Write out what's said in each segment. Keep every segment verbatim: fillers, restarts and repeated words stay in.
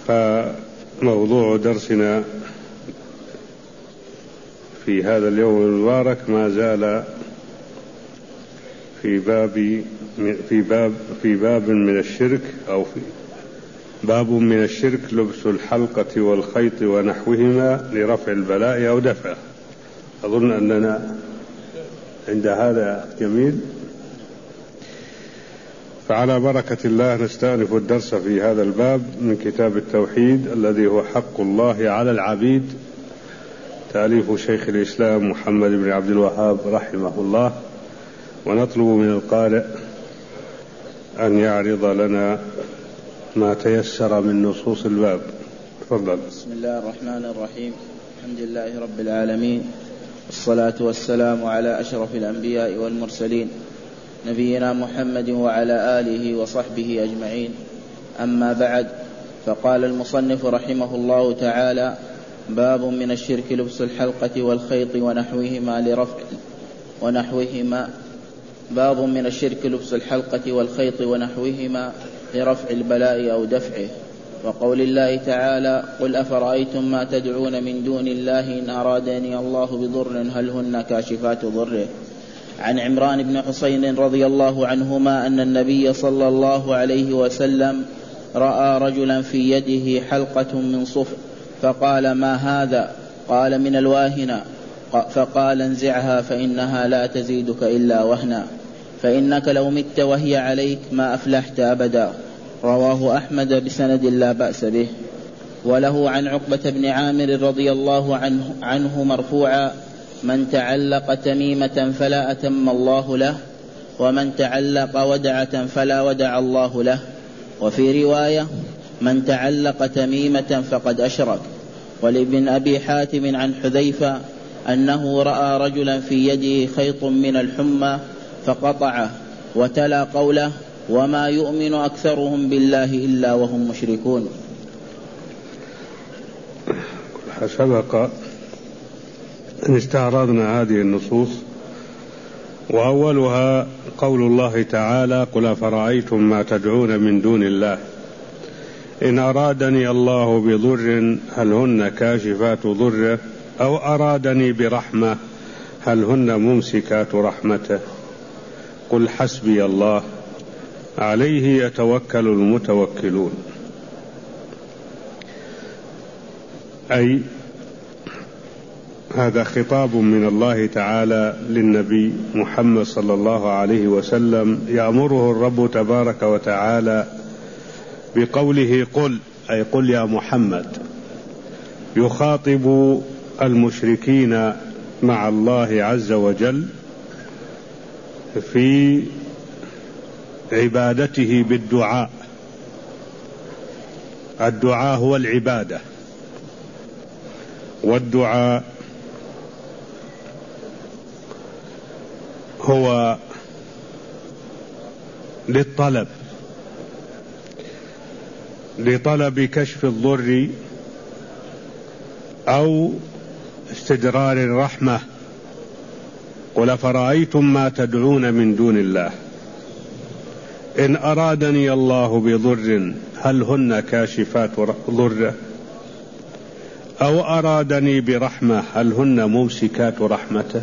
فموضوع درسنا في هذا اليوم المبارك ما زال في باب في باب في باب من الشرك، أو في باب من الشرك لبس الحلقة والخيط ونحوهما لرفع البلاء أو دفعه. أظن أننا عند هذا جميل، فعلى بركة الله نستأنف الدرس في هذا الباب من كتاب التوحيد الذي هو حق الله على العبيد، تأليف شيخ الإسلام محمد بن عبد الوهاب رحمه الله. ونطلب من القارئ أن يعرض لنا ما تيسر من نصوص الباب. تفضل. بسم الله الرحمن الرحيم. الحمد لله رب العالمين، والصلاة والسلام على أشرف الأنبياء والمرسلين، نبينا محمد وعلى آله وصحبه أجمعين. أما بعد، فقال المصنف رحمه الله تعالى: باب من الشرك لبس الحلقة والخيط ونحوهما لرفع ونحوهما باب من الشرك لبس الحلقة والخيط ونحوهما لرفع البلاء أو دفعه. وقول الله تعالى: قل أفرأيتم ما تدعون من دون الله إن أرادني الله بضر هل هن كاشفات ضره. عن عمران بن حسين رضي الله عنهما أن النبي صلى الله عليه وسلم رأى رجلا في يده حلقة من صفر، فقال: ما هذا؟ قال: من الواهنة. فقال: انزعها فإنها لا تزيدك إلا وهنا، فإنك لو مت وهي عليك ما أفلحت أبدا. رواه أحمد بسند لا بأس به. وله عن عقبة بن عامر رضي الله عنه, عنه مرفوعا: من تعلق تميمة فلا أتم الله له، ومن تعلق ودعة فلا ودع الله له. وفي رواية: من تعلق تميمة فقد أشرك. ولابن أبي حاتم عن حذيفة أنه رأى رجلا في يده خيط من الحمى فقطعه، وتلا قوله: وما يؤمن أكثرهم بالله إلا وهم مشركون. سبق أن استعرضنا هذه النصوص، وأولها قول الله تعالى: قل أفرأيتم ما تدعون من دون الله إن أرادني الله بضر هل هن كاشفات ضره أو أرادني برحمة هل هن ممسكات رحمته قل حسبي الله عليه يتوكل المتوكلون. أي هذا خطاب من الله تعالى للنبي محمد صلى الله عليه وسلم، يأمره الرب تبارك وتعالى بقوله قل، أي قل يا محمد، يخاطب المشركين مع الله عز وجل في عبادته بالدعاء. الدعاء هو العبادة، والدعاء هو للطلب، لطلب كشف الضر أو استدرار الرحمة. قل أفرأيتم ما تدعون من دون الله إن أرادني الله بضر هل هن كاشفات ضره أو أرادني برحمة هل هن ممسكات رحمته.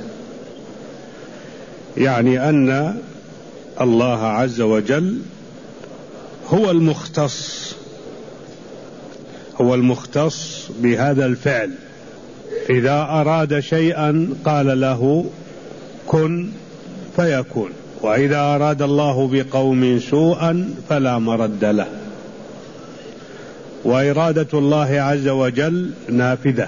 يعني أن الله عز وجل هو المختص هو المختص بهذا الفعل. إذا أراد شيئا قال له كن فيكون، وإذا أراد الله بقوم سوءا فلا مرد له. وإرادة الله عز وجل نافذة،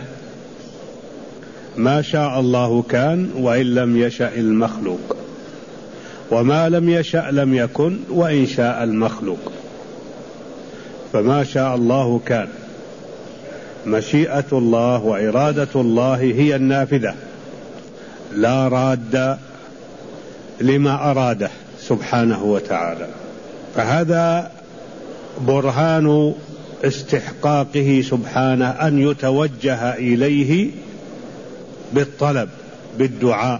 ما شاء الله كان وإن لم يشأ المخلوق، وما لم يشأ لم يكن وإن شاء المخلوق. فما شاء الله كان، مشيئة الله وإرادة الله هي النافذة، لا راد لما أراده سبحانه وتعالى. فهذا برهان استحقاقه سبحانه أن يتوجه إليه بالطلب، بالدعاء،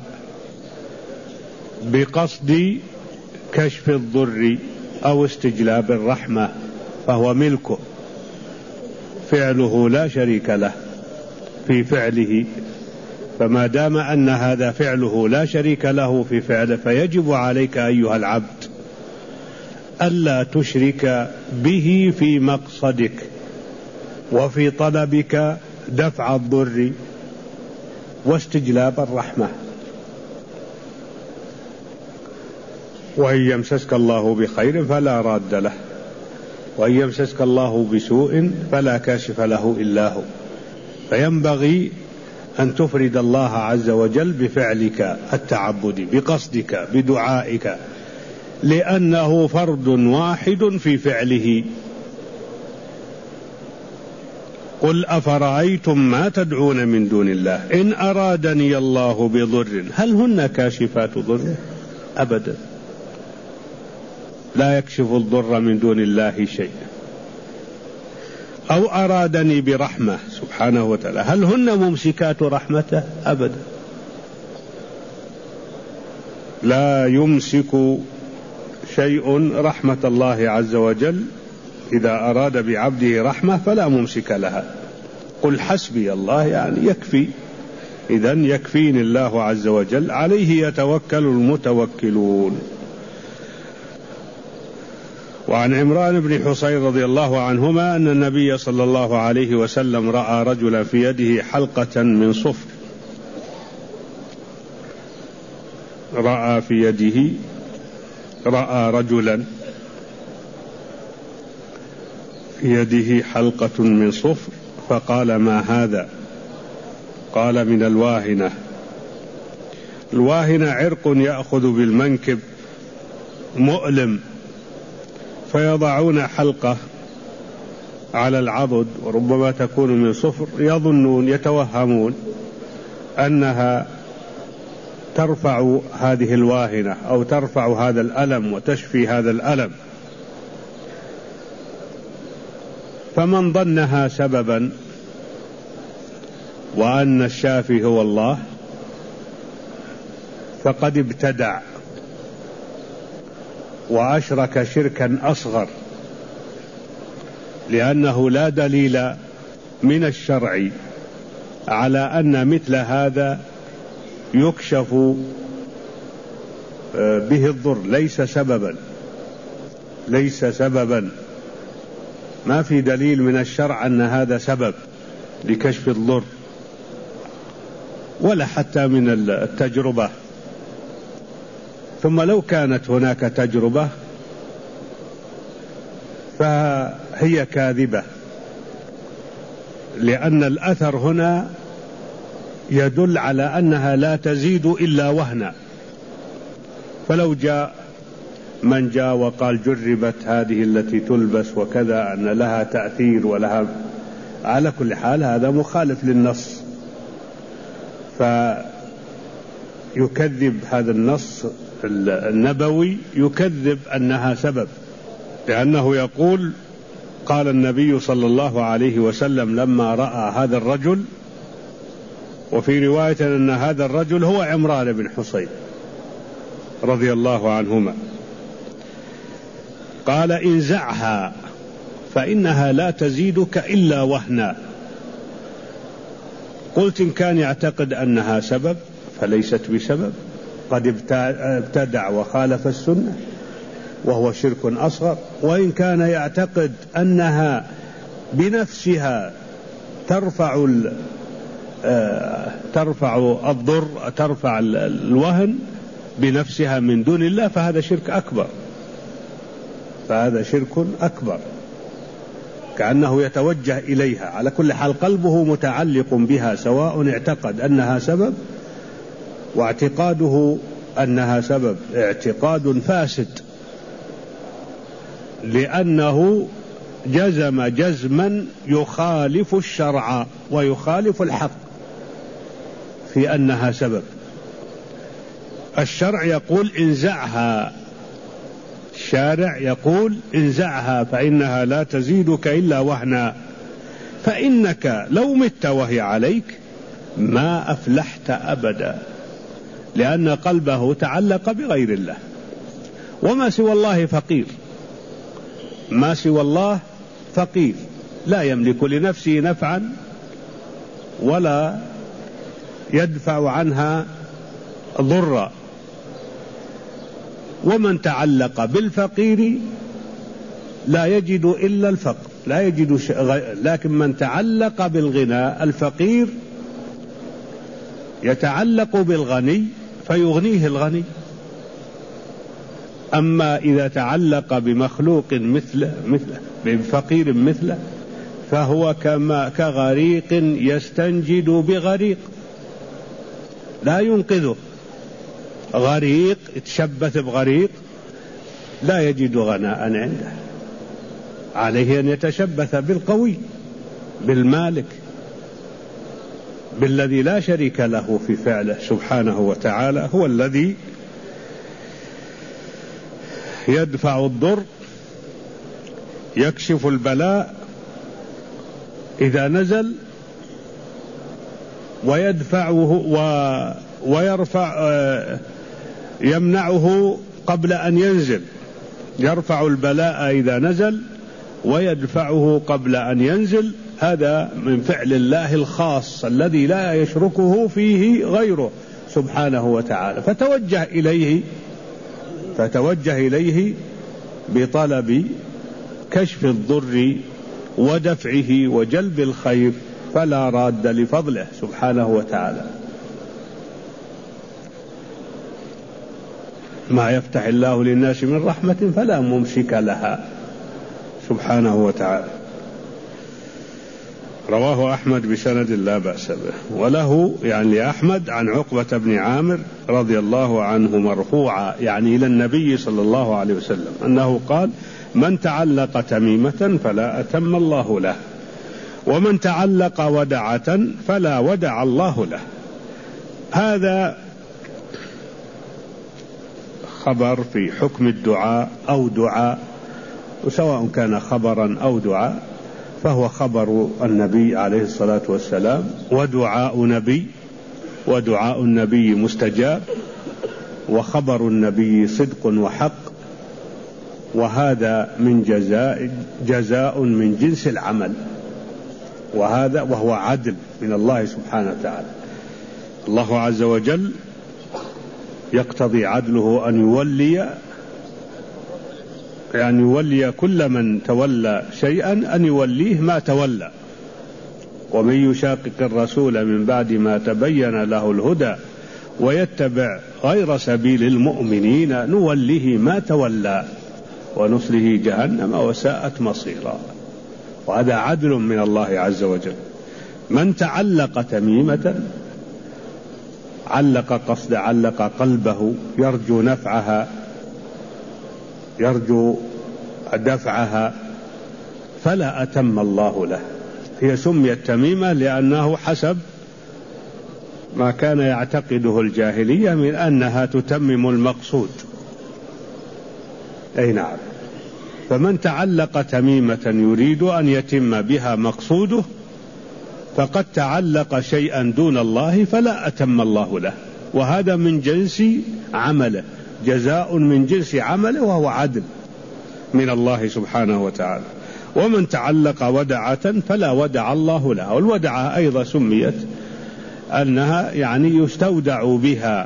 بقصد كشف الضر أو استجلاب الرحمة، فهو ملكه. فعله لا شريك له في فعله، فما دام أن هذا فعله لا شريك له في فعله فيجب عليك أيها العبد ألا تشرك به في مقصدك وفي طلبك دفع الضر واستجلاب الرحمة. وإن يمسسك الله بخير فلا راد له، وإن يمسسك الله بسوء فلا كاشف له إلا هو. فينبغي أن تفرد الله عز وجل بفعلك التعبدي، بقصدك، بدعائك، لأنه فرد واحد في فعله. قل أفرأيتم ما تدعون من دون الله إن أرادني الله بضر هل هن كاشفات ضره؟ أبدا، لا يكشف الضر من دون الله شيء. أو أرادني برحمة سبحانه وتعالى هل هن ممسكات رحمته؟ أبدا، لا يمسك شيء رحمة الله عز وجل. إذا أراد بعبده رحمة فلا ممسك لها. قل حسبي الله يعني يكفي، إذن يكفيني الله عز وجل، عليه يتوكل المتوكلون. وعن عمران بن حصين رضي الله عنهما أن النبي صلى الله عليه وسلم رأى رجلا في يده حلقة من صفر، رأى في يده رأى رجلا في يده حلقة من صفر فقال ما هذا؟ قال من الواهنة. الواهنة عرق يأخذ بالمنكب مؤلم، فيضعون حلقة على العضد وربما تكون من صفر، يظنون يتوهمون أنها ترفع هذه الواهنة أو ترفع هذا الألم وتشفي هذا الألم، فمن ظنها سببا وأن الشافي هو الله فقد ابتدع وأشرك شركا أصغر، لأنه لا دليل من الشرع على أن مثل هذا يكشف به الضر، ليس سببا ليس سببا ما في دليل من الشرع أن هذا سبب لكشف الضر، ولا حتى من التجربة. ثم لو كانت هناك تجربة فهي كاذبة، لأن الأثر هنا يدل على أنها لا تزيد إلا وهنا. فلو جاء من جاء وقال جربت هذه التي تلبس وكذا أن لها تأثير ولها، على كل حال هذا مخالف للنص، فيكذب هذا النص النبوي، يكذب أنها سبب، لأنه يقول قال النبي صلى الله عليه وسلم لما رأى هذا الرجل، وفي رواية أن هذا الرجل هو عمران بن حصين رضي الله عنهما، قال انزعها فإنها لا تزيدك إلا وهنا. قلت إن كان يعتقد أنها سبب فليست بسبب، قد ابتدع وخالف السنة وهو شرك أصغر. وإن كان يعتقد أنها بنفسها ترفع ترفع الضر، ترفع الوهن بنفسها من دون الله، فهذا شرك أكبر، فهذا شرك أكبر، كأنه يتوجه إليها. على كل حال قلبه متعلق بها، سواء اعتقد أنها سبب، واعتقاده أنها سبب اعتقاد فاسد، لأنه جزم جزما يخالف الشرع ويخالف الحق في أنها سبب. الشرع يقول انزعها، الشارع يقول انزعها فإنها لا تزيدك إلا وهنا، فإنك لو مت وهي عليك ما أفلحت أبدا، لأن قلبه تعلق بغير الله. وما سوى الله فقير، ما سوى الله فقير، لا يملك لنفسه نفعا ولا يدفع عنها ضرا. ومن تعلق بالفقير لا يجد إلا الفقر، لا يجد ش... لكن من تعلق بالغنى، الفقير يتعلق بالغني فيغنيه الغني. أما إذا تعلق بمخلوق مثل مثل بفقير مثله فهو كما كغريق يستنجد بغريق لا ينقذه. غريق يتشبث بغريق لا يجد غناء عنده، عليه أن يتشبث بالقوي، بالمالك، بالذي لا شريك له في فعله سبحانه وتعالى. هو الذي يدفع الضر، يكشف البلاء إذا نزل، ويدفعه ويرفع يمنعه قبل أن ينزل. يرفع البلاء إذا نزل ويدفعه قبل أن ينزل. هذا من فعل الله الخاص الذي لا يشركه فيه غيره سبحانه وتعالى. فتوجه إليه فتوجه إليه بطلب كشف الضر ودفعه وجلب الخير، فلا راد لفضله سبحانه وتعالى. ما يفتح الله للناس من رحمة فلا ممسك لها سبحانه وتعالى. رواه أحمد بسند لا بأس به. وله يعني لأحمد عن عقبة بن عامر رضي الله عنه مرفوعا يعني إلى النبي صلى الله عليه وسلم أنه قال: من تعلق تميمة فلا أتم الله له، ومن تعلق ودعة فلا ودع الله له. هذا خبر في حكم الدعاء أو دعاء، وسواء كان خبرا أو دعاء فهو خبر النبي عليه الصلاة والسلام، ودعاء نبي ودعاء النبي مستجاب، وخبر النبي صدق وحق. وهذا من جزاء جزاء من جنس العمل، وهذا وهو عدل من الله سبحانه وتعالى. الله عز وجل يقتضي عدله أن يولي يعني يولي كل من تولى شيئا أن يوليه ما تولى. ومن يشاقق الرسول من بعد ما تبين له الهدى ويتبع غير سبيل المؤمنين نوليه ما تولى ونصله جهنم وساءت مصيرا. وهذا عدل من الله عز وجل. من تعلق تميمة علق قصد علق قلبه يرجو نفعها يرجو دفعها فلا أتم الله له. هي سميت تميمة لأنه حسب ما كان يعتقده الجاهلية من أنها تتمم المقصود. أي نعم. فمن تعلق تميمة يريد أن يتم بها مقصوده فقد تعلق شيئا دون الله فلا أتم الله له، وهذا من جنس عمله، جزاء من جنس عمله، وهو عدل من الله سبحانه وتعالى. ومن تعلق ودعة فلا ودع الله له. والودعة أيضا سميت أنها يعني يستودع بها،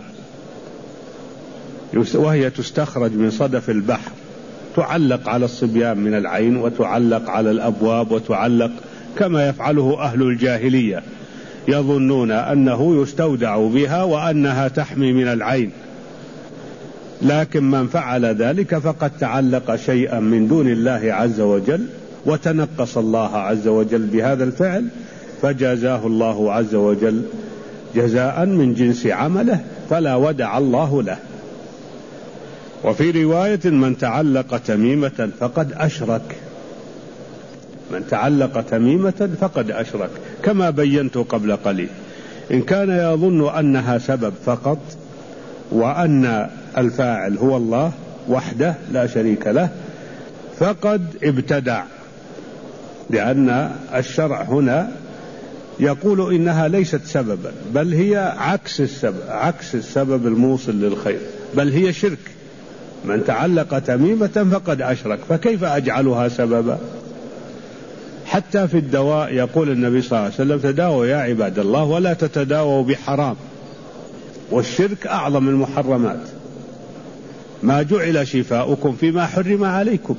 وهي تستخرج من صدف البحر، تعلق على الصبيان من العين، وتعلق على الأبواب، وتعلق كما يفعله أهل الجاهلية، يظنون أنه يستودع بها وأنها تحمي من العين. لكن من فعل ذلك فقد تعلق شيئا من دون الله عز وجل وتنقص الله عز وجل بهذا الفعل، فجازاه الله عز وجل جزاء من جنس عمله فلا ودع الله له. وفي رواية: من تعلق تميمة فقد أشرك. من تعلق تميمة فقد أشرك، كما بينت قبل قليل. إن كان يظن أنها سبب فقط وأن الفاعل هو الله وحده لا شريك له فقد ابتدع، لأن الشرع هنا يقول إنها ليست سببا، بل هي عكس السبب، عكس السبب الموصل للخير، بل هي شرك. من تعلق تميمة فقد أشرك، فكيف أجعلها سببا؟ حتى في الدواء يقول النبي صلى الله عليه وسلم تداووا يا عباد الله ولا تتداووا بحرام، والشرك أعظم المحرمات، ما جعل شفاؤكم فيما حرم عليكم.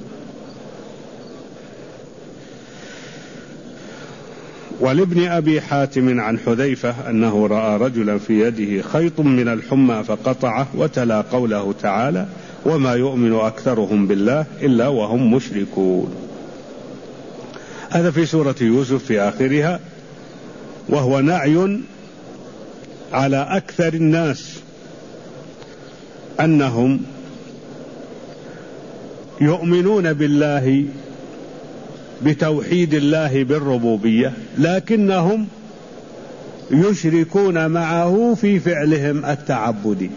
ولابن أبي حاتم عن حذيفة أنه رأى رجلا في يده خيط من الحمى فقطعه، وتلا قوله تعالى وما يؤمن أكثرهم بالله إلا وهم مشركون. هذا في سورة يوسف في آخرها، وهو نعي على أكثر الناس أنهم يؤمنون بالله بتوحيد الله بالربوبية، لكنهم يشركون معه في فعلهم التعبدي.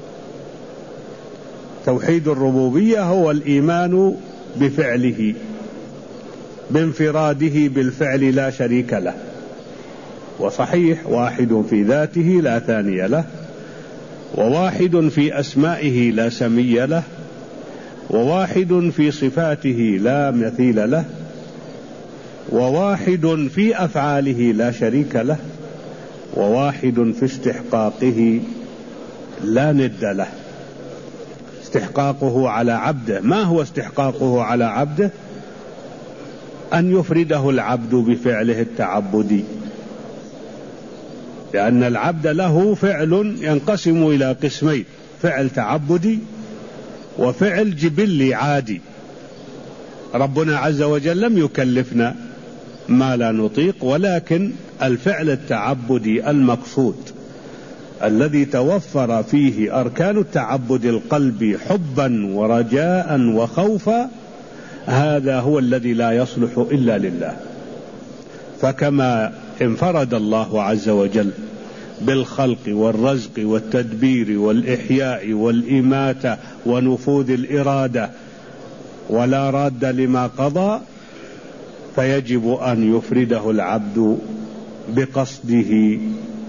توحيد الربوبية هو الإيمان بفعله بانفراده بالفعل لا شريك له، وصحيح واحد في ذاته لا ثاني له، وواحد في أسمائه لا سمي له، وواحد في صفاته لا مثيل له، وواحد في أفعاله لا شريك له، وواحد في استحقاقه لا ند له. استحقاقه على عبده، ما هو استحقاقه على عبده؟ أن يفرده العبد بفعله التعبدي، لأن العبد له فعل ينقسم إلى قسمين: فعل تعبدي وفعل جبلي عادي. ربنا عز وجل لم يكلفنا ما لا نطيق، ولكن الفعل التعبدي المقصود الذي توفر فيه أركان التعبد القلبي حبا ورجاء وخوفا، هذا هو الذي لا يصلح إلا لله. فكما انفرد الله عز وجل بالخلق والرزق والتدبير والإحياء والإماتة ونفوذ الإرادة ولا راد لما قضى، فيجب أن يفرده العبد بقصده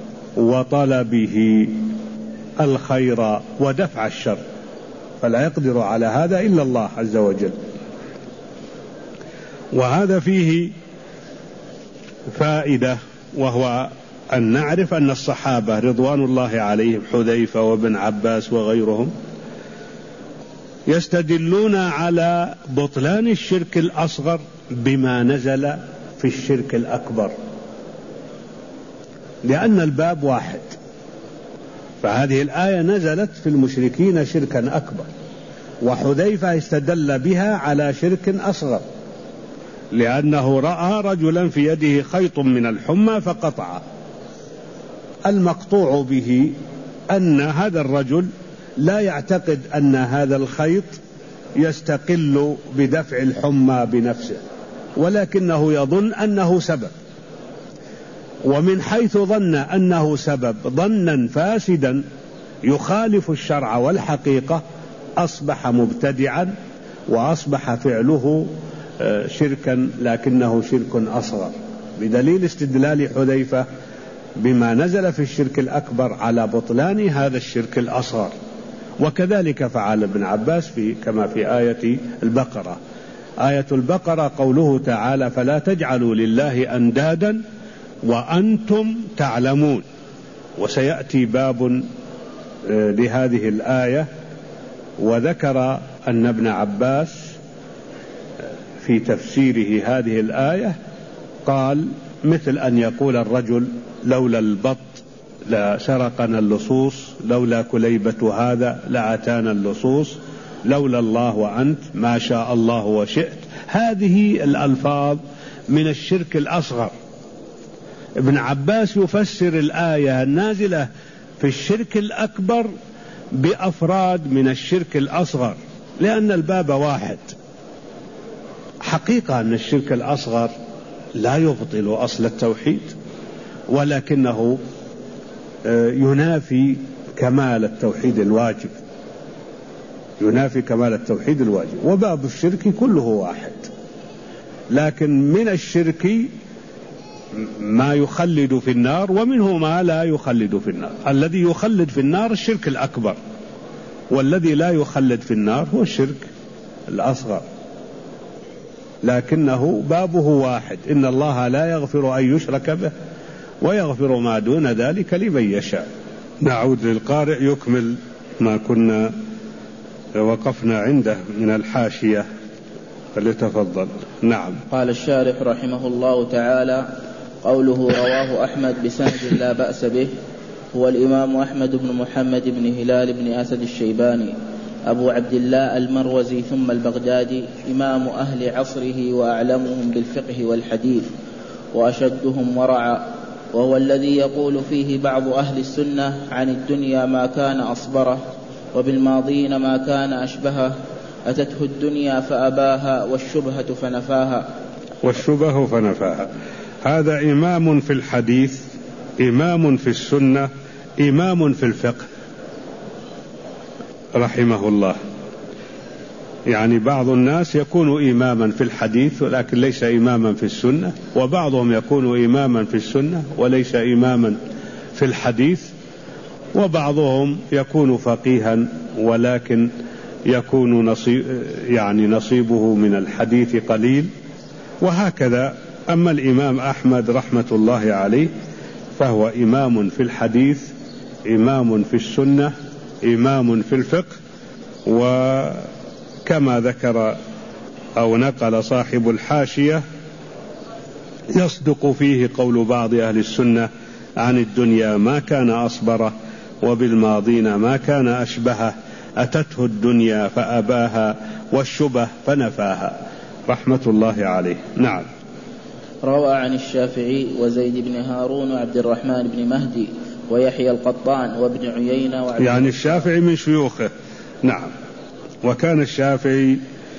وطلبه الخير ودفع الشر، فلا يقدر على هذا إلا الله عز وجل. وهذا فيه فائدة، وهو أن نعرف أن الصحابة رضوان الله عليهم حذيفة وابن عباس وغيرهم يستدلون على بطلان الشرك الأصغر بما نزل في الشرك الأكبر، لأن الباب واحد. فهذه الآية نزلت في المشركين شركا أكبر، وحذيفة استدل بها على شرك أصغر، لأنه رأى رجلا في يده خيط من الحمى فقطعه. المقطوع به أن هذا الرجل لا يعتقد أن هذا الخيط يستقل بدفع الحمى بنفسه، ولكنه يظن أنه سبب، ومن حيث ظن أنه سبب ظنا فاسدا يخالف الشرع والحقيقة أصبح مبتدعا، وأصبح فعله شركا لكنه شرك أصغر، بدليل استدلال حذيفة بما نزل في الشرك الأكبر على بطلان هذا الشرك الأصغر. وكذلك فعل ابن عباس في كما في آية البقرة. آية البقرة قوله تعالى فلا تجعلوا لله أندادا وأنتم تعلمون. وسيأتي باب لهذه الآية، وذكر أن ابن عباس في تفسيره هذه الآية قال مثل أن يقول الرجل لولا البط لسرقنا اللصوص، لولا كليبة هذا لأتانا اللصوص، لولا الله وأنت ما شاء الله وشئت. هذه الألفاظ من الشرك الأصغر. ابن عباس يفسر الآية النازلة في الشرك الأكبر بأفراد من الشرك الأصغر، لأن الباب واحد. حقيقة أن الشرك الأصغر لا يبطل أصل التوحيد، ولكنه ينافي كمال التوحيد الواجب، ينافي كمال التوحيد الواجب. وباب الشرك كله واحد، لكن من الشرك ما يخلد في النار ومنه ما لا يخلد في النار. الذي يخلد في النار الشرك الأكبر، والذي لا يخلد في النار هو الشرك الأصغر. لكنه بابه واحد، إن الله لا يغفر أن يشرك به ويغفر ما دون ذلك لمن يشاء. نعود للقارئ يكمل ما كنا وقفنا عنده من الحاشية، فليتفضل. نعم. قال الشارح رحمه الله تعالى: قوله رواه أحمد بسند لا بأس به، هو الإمام أحمد بن محمد بن هلال بن أسد الشيباني أبو عبد الله المروزي ثم البغدادي، إمام أهل عصره وأعلمهم بالفقه والحديث وأشدهم ورعا، وهو الذي يقول فيه بعض أهل السنة: عن الدنيا ما كان أصبره، وبالماضين ما كان أشبهه، أتته الدنيا فأباها، والشبهة فنفاها. والشبه فنفاها. هذا إمام في الحديث، إمام في السنة، إمام في الفقه رحمه الله. يعني بعض الناس يكون إماما في الحديث ولكن ليس إماما في السنة، وبعضهم يكون إماما في السنة وليس إماما في الحديث، وبعضهم يكون فقيها ولكن يكون نصيب يعني نصيبه من الحديث قليل، وهكذا. أما الإمام أحمد رحمة الله عليه فهو إمام في الحديث، إمام في السنة، إمام في الفقه. وكما ذكر أو نقل صاحب الحاشية: يصدق فيه قول بعض أهل السنة: عن الدنيا ما كان أصبره، وبالماضين ما كان أشبهه، أتته الدنيا فأباها، والشبه فنفاها، رحمة الله عليه. نعم. روى عن الشافعي وزيد بن هارون وعبد الرحمن بن مهدي ويحيى القطان وابن عيينة وعبد يعني الشافعي من شيوخه. نعم. وكان الشافعي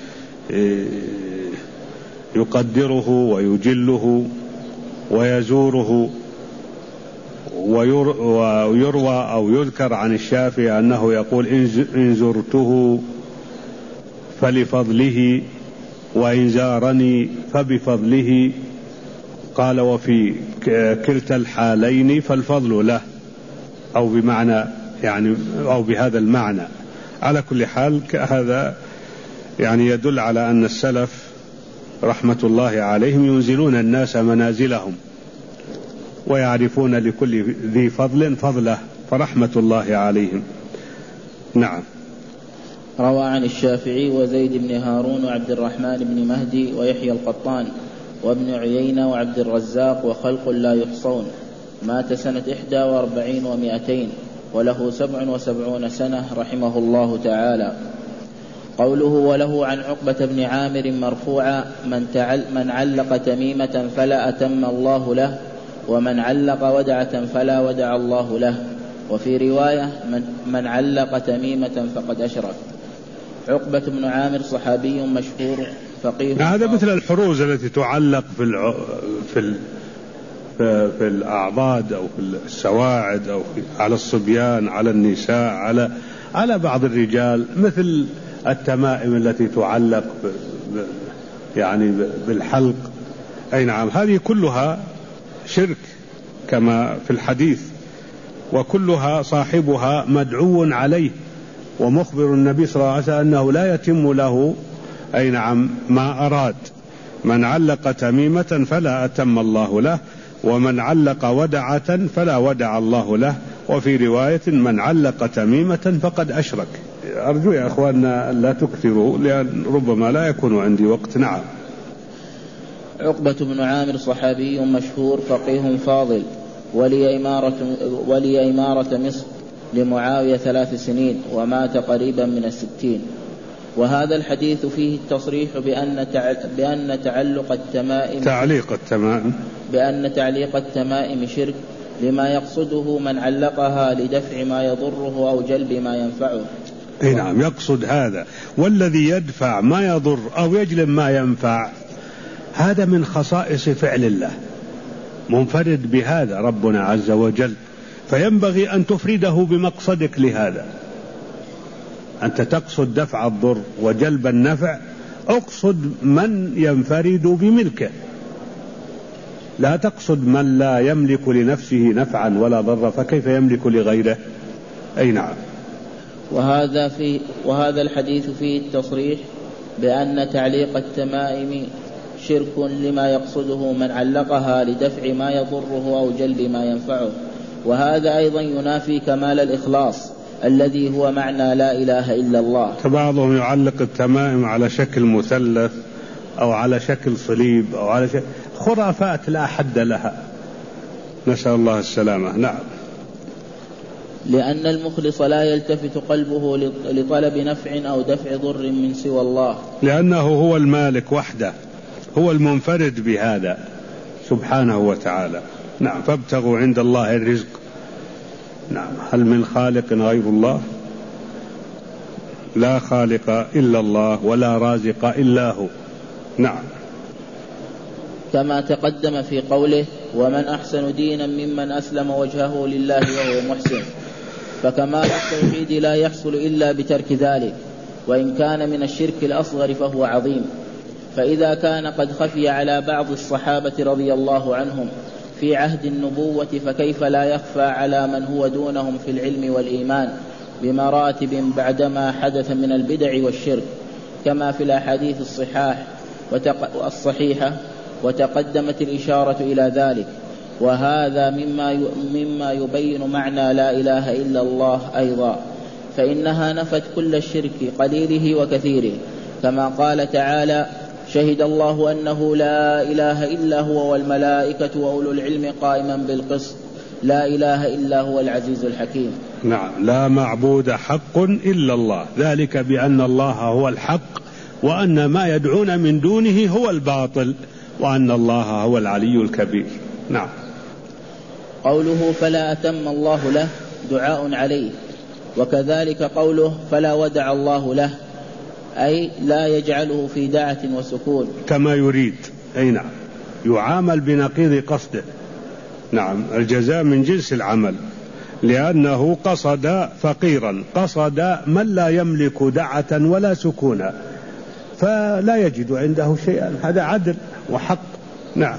يقدره ويجله ويزوره، ويروى أو يذكر عن الشافعي أنه يقول: إن زرته فلفضله، وإن زارني فبفضله. قال: وفي كلتا الحالين فالفضل له، أو بمعنى يعني أو بهذا المعنى. على كل حال هذا يعني يدل على أن السلف رحمة الله عليهم ينزلون الناس منازلهم ويعرفون لكل ذي فضل فضله، فرحمة الله عليهم. نعم. روى عن الشافعي وزيد بن هارون وعبد الرحمن بن مهدي ويحيى القطان وابن عيينة وعبد الرزاق وخلق لا يحصون. مات سنة إحدى وأربعين ومائتين وله سبع وسبعون سنة رحمه الله تعالى. قوله: وله عن عقبة بن عامر مرفوعا: من, تعل من علق تميمة فلا أتم الله له، ومن علق ودعة فلا ودع الله له. وفي رواية: من, من علق تميمة فقد أشرك. عقبة بن عامر صحابي مشهور فقيه. هذا مثل الحروز التي تعلق في الع... في ال... في الأعضاد أو في السواعد أو في... على الصبيان، على النساء، على على بعض الرجال، مثل التمائم التي تعلق ب... ب... يعني بالحلق. أي نعم. هذه كلها شرك كما في الحديث، وكلها صاحبها مدعو عليه، ومخبر النبي صلى الله عليه وسلم أنه لا يتم له أي نعم ما أراد. من علق تميمة فلا أتم الله له، ومن علق ودعة فلا ودع الله له. وفي رواية: من علق تميمة فقد أشرك. أرجو يا أخواننا لا تكثروا لأن ربما لا يكون عندي وقت. نعم. عقبة بن عامر صحابي مشهور فقيه فاضل، ولي إمارة, ولي إمارة مصر لمعاوية ثلاث سنين، ومات قريبا من الستين. وهذا الحديث فيه التصريح بأن, بأن تعلق التمائم تعليق التمائم بأن تعليق التمائم شرك، لما يقصده من علقها لدفع ما يضره أو جلب ما ينفعه. اي نعم، يقصد هذا. والذي يدفع ما يضر أو يجلب ما ينفع هذا من خصائص فعل الله، منفرد بهذا ربنا عز وجل، فينبغي أن تفرده بمقصدك لهذا. أنت تقصد دفع الضر وجلب النفع، اقصد من ينفرد بملكه، لا تقصد من لا يملك لنفسه نفعا ولا ضرا، فكيف يملك لغيره؟ أي نعم. وهذا, في وهذا الحديث فيه التصريح بأن تعليق التمائم شرك لما يقصده من علقها لدفع ما يضره أو جلب ما ينفعه. وهذا أيضا ينافي كمال الإخلاص الذي هو معنى لا إله إلا الله. فبعضهم يعلق التمائم على شكل مثلث أو على شكل صليب أو على شكل خرافات لا حد لها، نسأل الله السلامة. نعم. لأن المخلص لا يلتفت قلبه لطلب نفع أو دفع ضر من سوى الله، لأنه هو المالك وحده، هو المنفرد بهذا سبحانه وتعالى. نعم. فابتغوا عند الله الرزق. نعم. هل من خالق غير الله؟ لا خالق إلا الله ولا رازق إلا هو. نعم. كما تقدم في قوله ومن أحسن دينا ممن أسلم وجهه لله وهو محسن. فكمال التوحيد لا يحصل إلا بترك ذلك، وإن كان من الشرك الأصغر فهو عظيم. فإذا كان قد خفي على بعض الصحابة رضي الله عنهم في عهد النبوة، فكيف لا يخفى على من هو دونهم في العلم والإيمان بمراتب بعدما حدث من البدع والشرك، كما في الأحاديث الصحاح والصحيحة وتقدمت الإشارة إلى ذلك. وهذا مما مما يبين معنى لا إله إلا الله أيضا، فإنها نفت كل الشرك قليله وكثيره، كما قال تعالى شهد الله أنه لا إله إلا هو والملائكة وأولو العلم قائما بالقسط لا إله إلا هو العزيز الحكيم. نعم. لا معبود حق إلا الله، ذلك بأن الله هو الحق وأن ما يدعون من دونه هو الباطل وأن الله هو العلي الكبير. نعم. قوله فلا أتم الله له دعاء عليه، وكذلك قوله فلا ودع الله له، أي لا يجعله في دعة وسكون كما يريد. أي نعم. يعامل بنقيض قصده. نعم. الجزاء من جنس العمل، لأنه قصد فقيرا، قصد من لا يملك دعة ولا سكونا، فلا يجد عنده شيئا، هذا عدل وحق. نعم.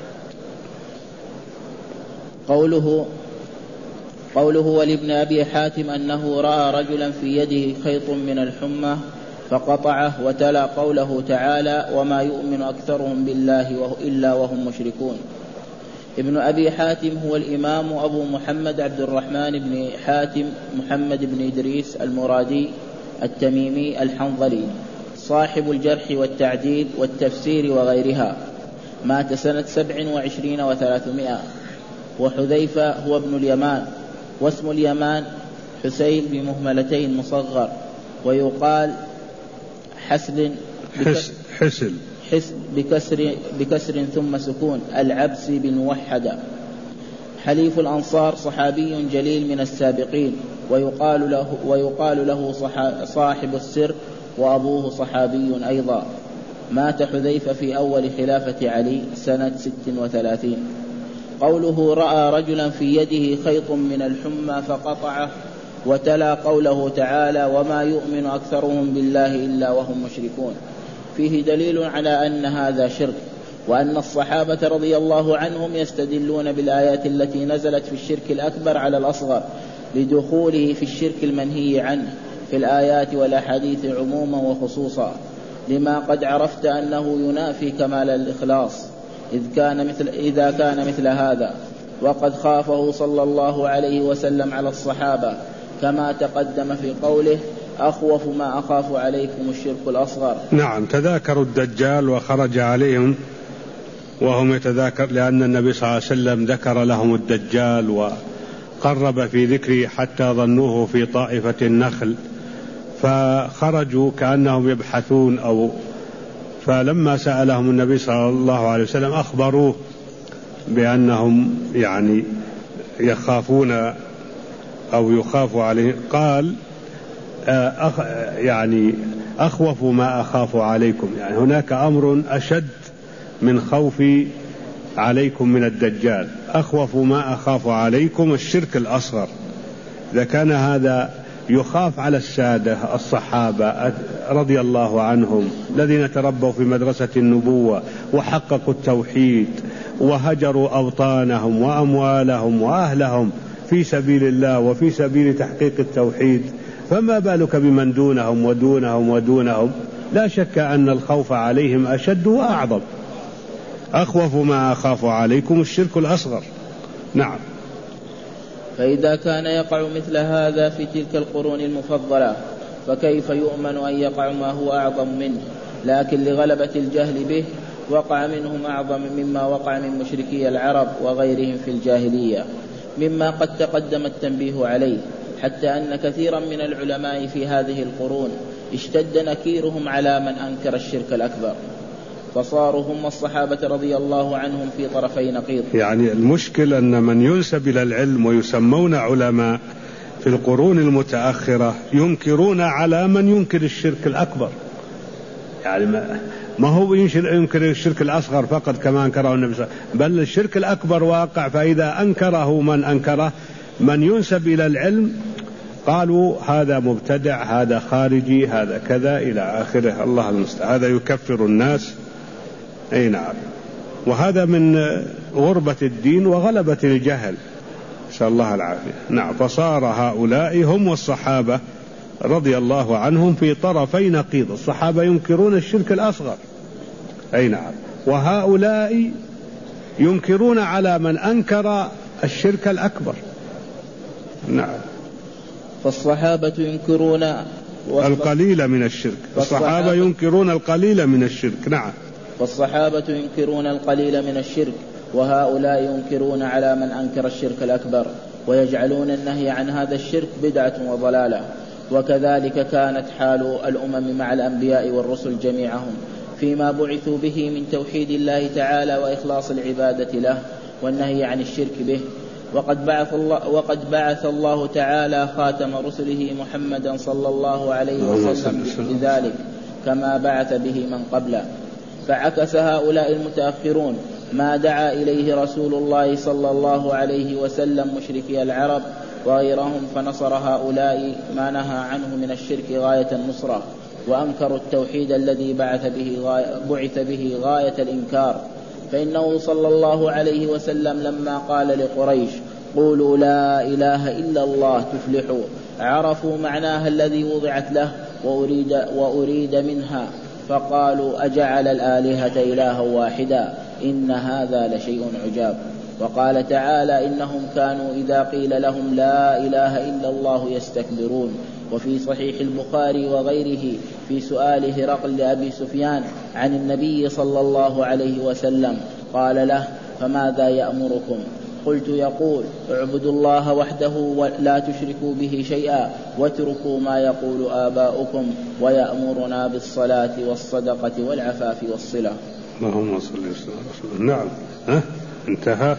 قوله قوله ولابن أبي حاتم أنه رأى رجلا في يده خيط من الحمى فقطعه، وتلا قوله تعالى وما يؤمن أكثرهم بالله إلا وهم مشركون. ابن أبي حاتم هو الإمام أبو محمد عبد الرحمن بن حاتم محمد بن إدريس المرادي التميمي الحنظلي، صاحب الجرح والتعديل والتفسير وغيرها، مات سنة سبع وعشرين وثلاثمائة. وحذيفة هو ابن اليمان، واسم اليمان حسين بمهملتين مصغر، ويقال حسل حسل, حسل. حسل بكسر, بكسر ثم سكون العبسي بالموحدة. حليف الأنصار صحابي جليل من السابقين، ويقال له, ويقال له صاحب السر، وأبوه صحابي أيضا. مات حذيفة في أول خلافة علي سنة ست وثلاثين. قوله رأى رجلا في يده خيط من الحمى فقطعه، وتلا قوله تعالى وما يؤمن أكثرهم بالله إلا وهم مشركون، فيه دليل على أن هذا شرك، وأن الصحابة رضي الله عنهم يستدلون بالآيات التي نزلت في الشرك الأكبر على الأصغر لدخوله في الشرك المنهي عنه في الآيات والأحاديث عموما وخصوصا، لما قد عرفت أنه ينافي كمال الإخلاص إذ كان مثل إذا كان مثل هذا، وقد خافه صلى الله عليه وسلم على الصحابة، كما تقدم في قوله أخوف ما أخاف عليكم الشرك الأصغر. نعم. تذاكروا الدجال وخرج عليهم وهم يتذاكر، لأن النبي صلى الله عليه وسلم ذكر لهم الدجال وقرب في ذكره حتى ظنوه في طائفة النخل، فخرجوا كأنهم يبحثون، أو فلما سألهم النبي صلى الله عليه وسلم أخبروه بأنهم يعني يخافون أو يخاف عليه، قال أخ يعني أخوف ما أخاف عليكم، يعني هناك أمر أشد من خوفي عليكم من الدجال، أخوف ما أخاف عليكم الشرك الأصغر. إذا كان هذا يخاف على السادة الصحابة رضي الله عنهم الذين تربوا في مدرسة النبوة وحققوا التوحيد وهجروا أوطانهم وأموالهم وأهلهم في سبيل الله وفي سبيل تحقيق التوحيد، فما بالك بمن دونهم ودونهم ودونهم؟ لا شك أن الخوف عليهم أشد وأعظم. أخوف ما أخاف عليكم الشرك الأصغر. نعم. فإذا كان يقع مثل هذا في تلك القرون المفضلة فكيف يؤمن أن يقع ما هو أعظم منه؟ لكن لغلبة الجهل به وقع منهم أعظم مما وقع من مشركي العرب وغيرهم في الجاهلية، مما قد تقدم التنبيه عليه، حتى أن كثيرا من العلماء في هذه القرون اشتد نكيرهم على من أنكر الشرك الأكبر، فصاروا هم الصحابة رضي الله عنهم في طرفي نقيض. يعني المشكل أن من ينسب إلى العلم ويسمون علماء في القرون المتأخرة ينكرون على من ينكر الشرك الأكبر، يعني ما, ما هو ينكر الشرك الأصغر فقط كما أنكره النبي صلى الله عليه وسلم، بل الشرك الأكبر واقع. فإذا أنكره من أنكره من ينسب إلى العلم قالوا هذا مبتدع، هذا خارجي، هذا كذا إلى آخره. الله المستعان. هذا يكفر الناس. أي نعم. وهذا من غربة الدين وغلبة الجهل، نسأل الله العافية. نعم. فصار هؤلاء هم والصحابة رضي الله عنهم في طرفي نقيض. الصحابة ينكرون الشرك الأصغر، أي نعم، وهؤلاء ينكرون على من أنكر الشرك الأكبر. نعم. فالصحابة ينكرون القليل من الشرك. الصحابة ينكرون القليل من الشرك. نعم. فالصحابة ينكرون القليل من الشرك، وهؤلاء ينكرون على من أنكر الشرك الأكبر، ويجعلون النهي عن هذا الشرك بدعة وضلالة. وكذلك كانت حال الأمم مع الأنبياء والرسل جميعهم فيما بعثوا به من توحيد الله تعالى وإخلاص العبادة له والنهي عن الشرك به. وقد بعث الله, وقد بعث الله تعالى خاتم رسله محمدا صلى الله عليه وسلم بذلك كما بعث به من قبله. فعكس هؤلاء المتأخرون ما دعا إليه رسول الله صلى الله عليه وسلم مشركي العرب وغيرهم، فنصر هؤلاء ما نهى عنه من الشرك غاية النصرة، وأنكروا التوحيد الذي بعث به غاية, بعث به غاية الإنكار. فإنه صلى الله عليه وسلم لما قال لقريش قولوا لا إله إلا الله تفلحوا، عرفوا معناها الذي وضعت له وأريد, وأريد منها، فقالوا أجعل الآلهة إلها واحدا إن هذا لشيء عجاب. وقال تعالى إنهم كانوا إذا قيل لهم لا إله إلا الله يستكبرون. وفي صحيح البخاري وغيره في سؤال هرقل لأبي سفيان عن النبي صلى الله عليه وسلم قال له فماذا يأمركم؟ قلت يقول اعبدوا الله وحده ولا تشركوا به شيئا واتركوا ما يقول آباؤكم ويأمرنا بالصلاة والصدقة والعفاف والصلة. اللهم صل وسلم. نعم. ها؟ انتهى.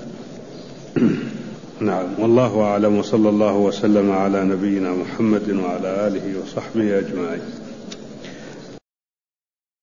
نعم. والله أعلم، وصلى الله وسلم على نبينا محمد وعلى آله وصحبه أجمعين.